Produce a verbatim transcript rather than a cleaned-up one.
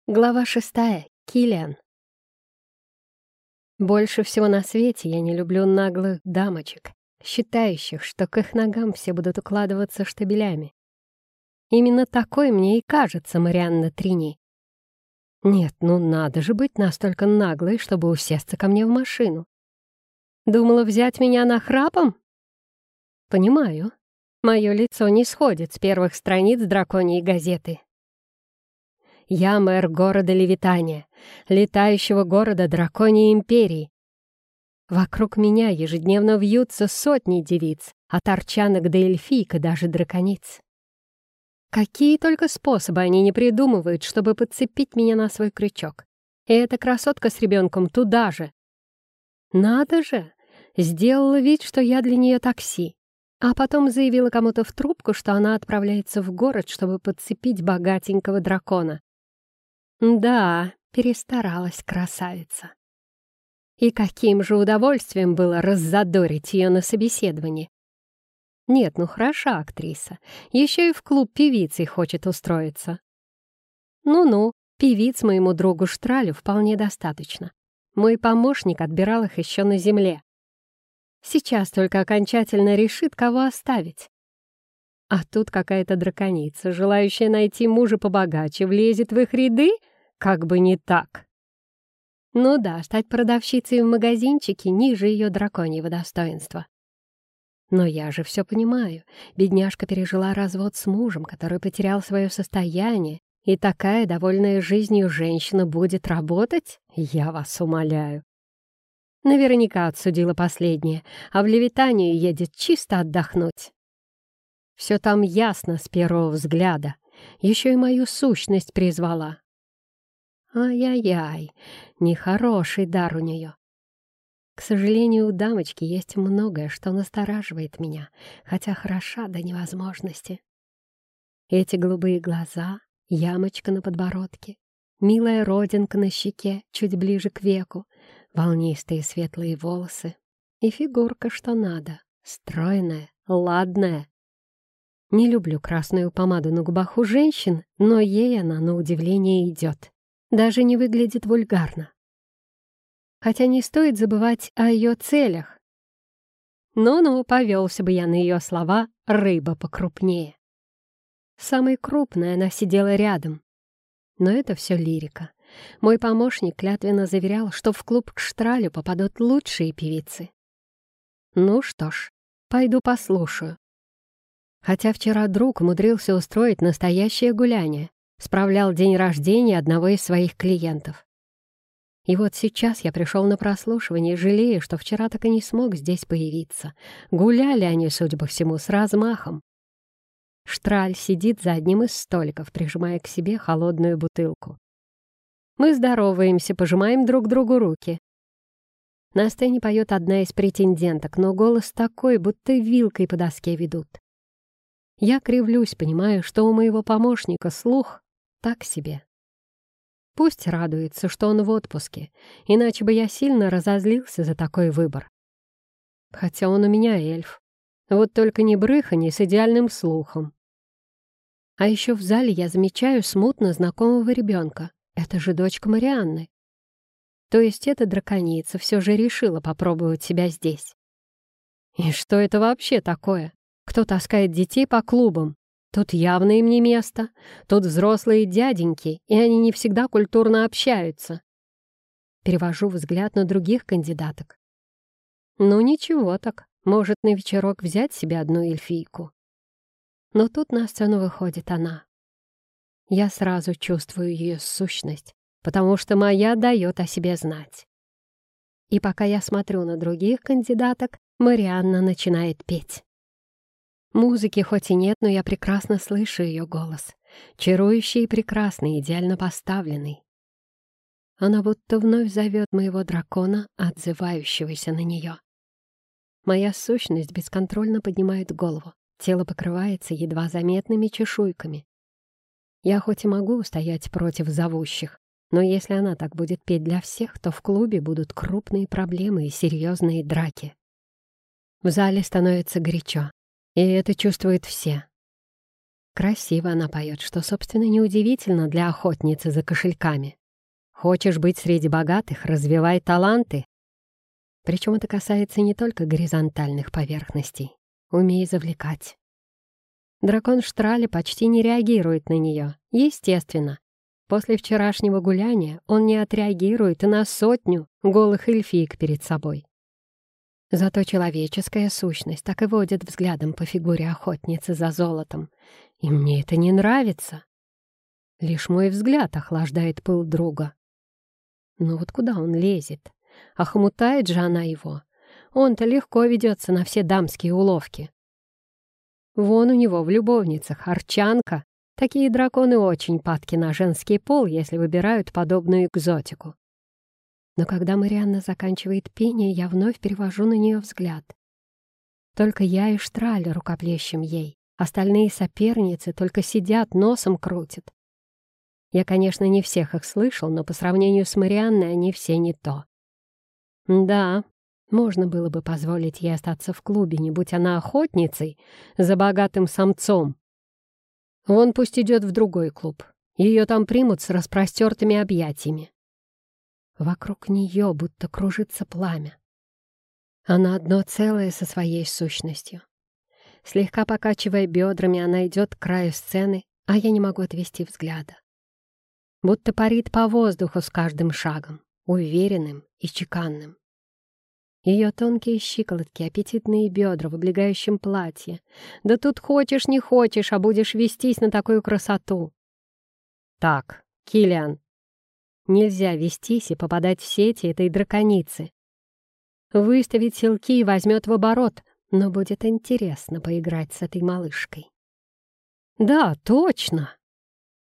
Глава шестая. Киллиан. Больше всего на свете я не люблю наглых дамочек, считающих, что к их ногам все будут укладываться штабелями. Именно такой мне и кажется Марианна Трини. Нет, ну надо же быть настолько наглой, чтобы усесться ко мне в машину. Думала взять меня нахрапом? Понимаю. Мое лицо не сходит с первых страниц драконьей газеты. Я мэр города Левитания, летающего города Драконьей Империи. Вокруг меня ежедневно вьются сотни девиц, от арчанок до эльфийк и даже дракониц. Какие только способы они не придумывают, чтобы подцепить меня на свой крючок. И эта красотка с ребенком туда же. Надо же! Сделала вид, что я для нее такси, а потом заявила кому-то в трубку, что она отправляется в город, чтобы подцепить богатенького дракона. Да, перестаралась красавица. И каким же удовольствием было раззадорить ее на собеседовании. Нет, ну хороша актриса, еще и в клуб певицей хочет устроиться. Ну-ну, певиц моему другу Штралю вполне достаточно. Мой помощник отбирал их еще на земле. Сейчас только окончательно решит, кого оставить. А тут какая-то драконица, желающая найти мужа побогаче, влезет в их ряды? Как бы не так. Ну да, стать продавщицей в магазинчике ниже ее драконьего достоинства. Но я же все понимаю. Бедняжка пережила развод с мужем, который потерял свое состояние, и такая, довольная жизнью женщина, будет работать? Я вас умоляю. Наверняка отсудила последнее, а в Левитанию едет чисто отдохнуть. Все там ясно с первого взгляда. Еще и мою сущность призвала. Ай-яй-яй, нехороший дар у нее. К сожалению, у дамочки есть многое, что настораживает меня, хотя хороша до невозможности. Эти голубые глаза, ямочка на подбородке, милая родинка на щеке, чуть ближе к веку, волнистые светлые волосы и фигурка, что надо, стройная, ладная. Не люблю красную помаду на губах у женщин, но ей она, на удивление, идет. Даже не выглядит вульгарно. Хотя не стоит забывать о ее целях. Ну-ну, повелся бы я на ее слова «рыба покрупнее». Самой крупной она сидела рядом. Но это все лирика. Мой помощник клятвенно заверял, что в клуб к Штралю попадут лучшие певицы. Ну что ж, пойду послушаю. Хотя вчера друг умудрился устроить настоящее гуляние, справлял день рождения одного из своих клиентов. И вот сейчас я пришел на прослушивание, жалея, что вчера так и не смог здесь появиться. Гуляли они, судя по всему, с размахом. Штраль сидит за одним из столиков, прижимая к себе холодную бутылку. Мы здороваемся, пожимаем друг другу руки. На сцене поет одна из претенденток, но голос такой, будто вилкой по доске ведут. Я кривлюсь, понимаю, что у моего помощника слух так себе. Пусть радуется, что он в отпуске, иначе бы я сильно разозлился за такой выбор. Хотя он у меня эльф. Вот только не брыха, не с идеальным слухом. А еще в зале я замечаю смутно знакомого ребенка. Это же дочка Марианны. То есть эта драконица все же решила попробовать себя здесь. И что это вообще такое? Кто таскает детей по клубам? Тут явно им не место. Тут взрослые дяденьки, и они не всегда культурно общаются. Перевожу взгляд на других кандидаток. Ну ничего так, может на вечерок взять себе одну эльфийку. Но тут на сцену выходит она. Я сразу чувствую ее сущность, потому что моя дает о себе знать. И пока я смотрю на других кандидаток, Марианна начинает петь. Музыки хоть и нет, но я прекрасно слышу ее голос. Чарующий и прекрасный, идеально поставленный. Она будто вновь зовет моего дракона, отзывающегося на нее. Моя сущность бесконтрольно поднимает голову. Тело покрывается едва заметными чешуйками. Я хоть и могу устоять против зовущих, но если она так будет петь для всех, то в клубе будут крупные проблемы и серьезные драки. В зале становится горячо. И это чувствуют все. красиво она поет, что, собственно, неудивительно для охотницы за кошельками. Хочешь быть среди богатых — развивай таланты. Причем это касается не только горизонтальных поверхностей. Умей завлекать. Дракон Штрали почти не реагирует на нее. Естественно. После вчерашнего гуляния он не отреагирует и на сотню голых эльфиек перед собой. Зато человеческая сущность так и водит взглядом по фигуре охотницы за золотом. И мне это не нравится. Лишь мой взгляд охлаждает пыл друга. Но вот куда он лезет? Охмутает же она его. Он-то легко ведется на все дамские уловки. Вон у него в любовницах Арчанка. Такие драконы очень падки на женский пол, если выбирают подобную экзотику. Но когда Марианна заканчивает пение, я вновь перевожу на нее взгляд. Только я и Штраль рукоплещем ей. Остальные соперницы только сидят, носом крутят. Я, конечно, не всех их слышал, но по сравнению с Марианной они все не то. Да, можно было бы позволить ей остаться в клубе, не будь она охотницей за богатым самцом. Вон пусть идет в другой клуб. Ее там примут с распростертыми объятиями. Вокруг нее будто кружится пламя. Она одно целое со своей сущностью. Слегка покачивая бедрами, она идет к краю сцены, а я не могу отвести взгляда. Будто парит по воздуху с каждым шагом, уверенным и чеканным. Ее тонкие щиколотки, аппетитные бедра в облегающем платье. Да тут хочешь не хочешь, а будешь вестись на такую красоту. Так, Киллиан, нельзя вестись и попадать в сети этой драконицы. Выставить силки и возьмет в оборот, но будет интересно поиграть с этой малышкой. Да, точно!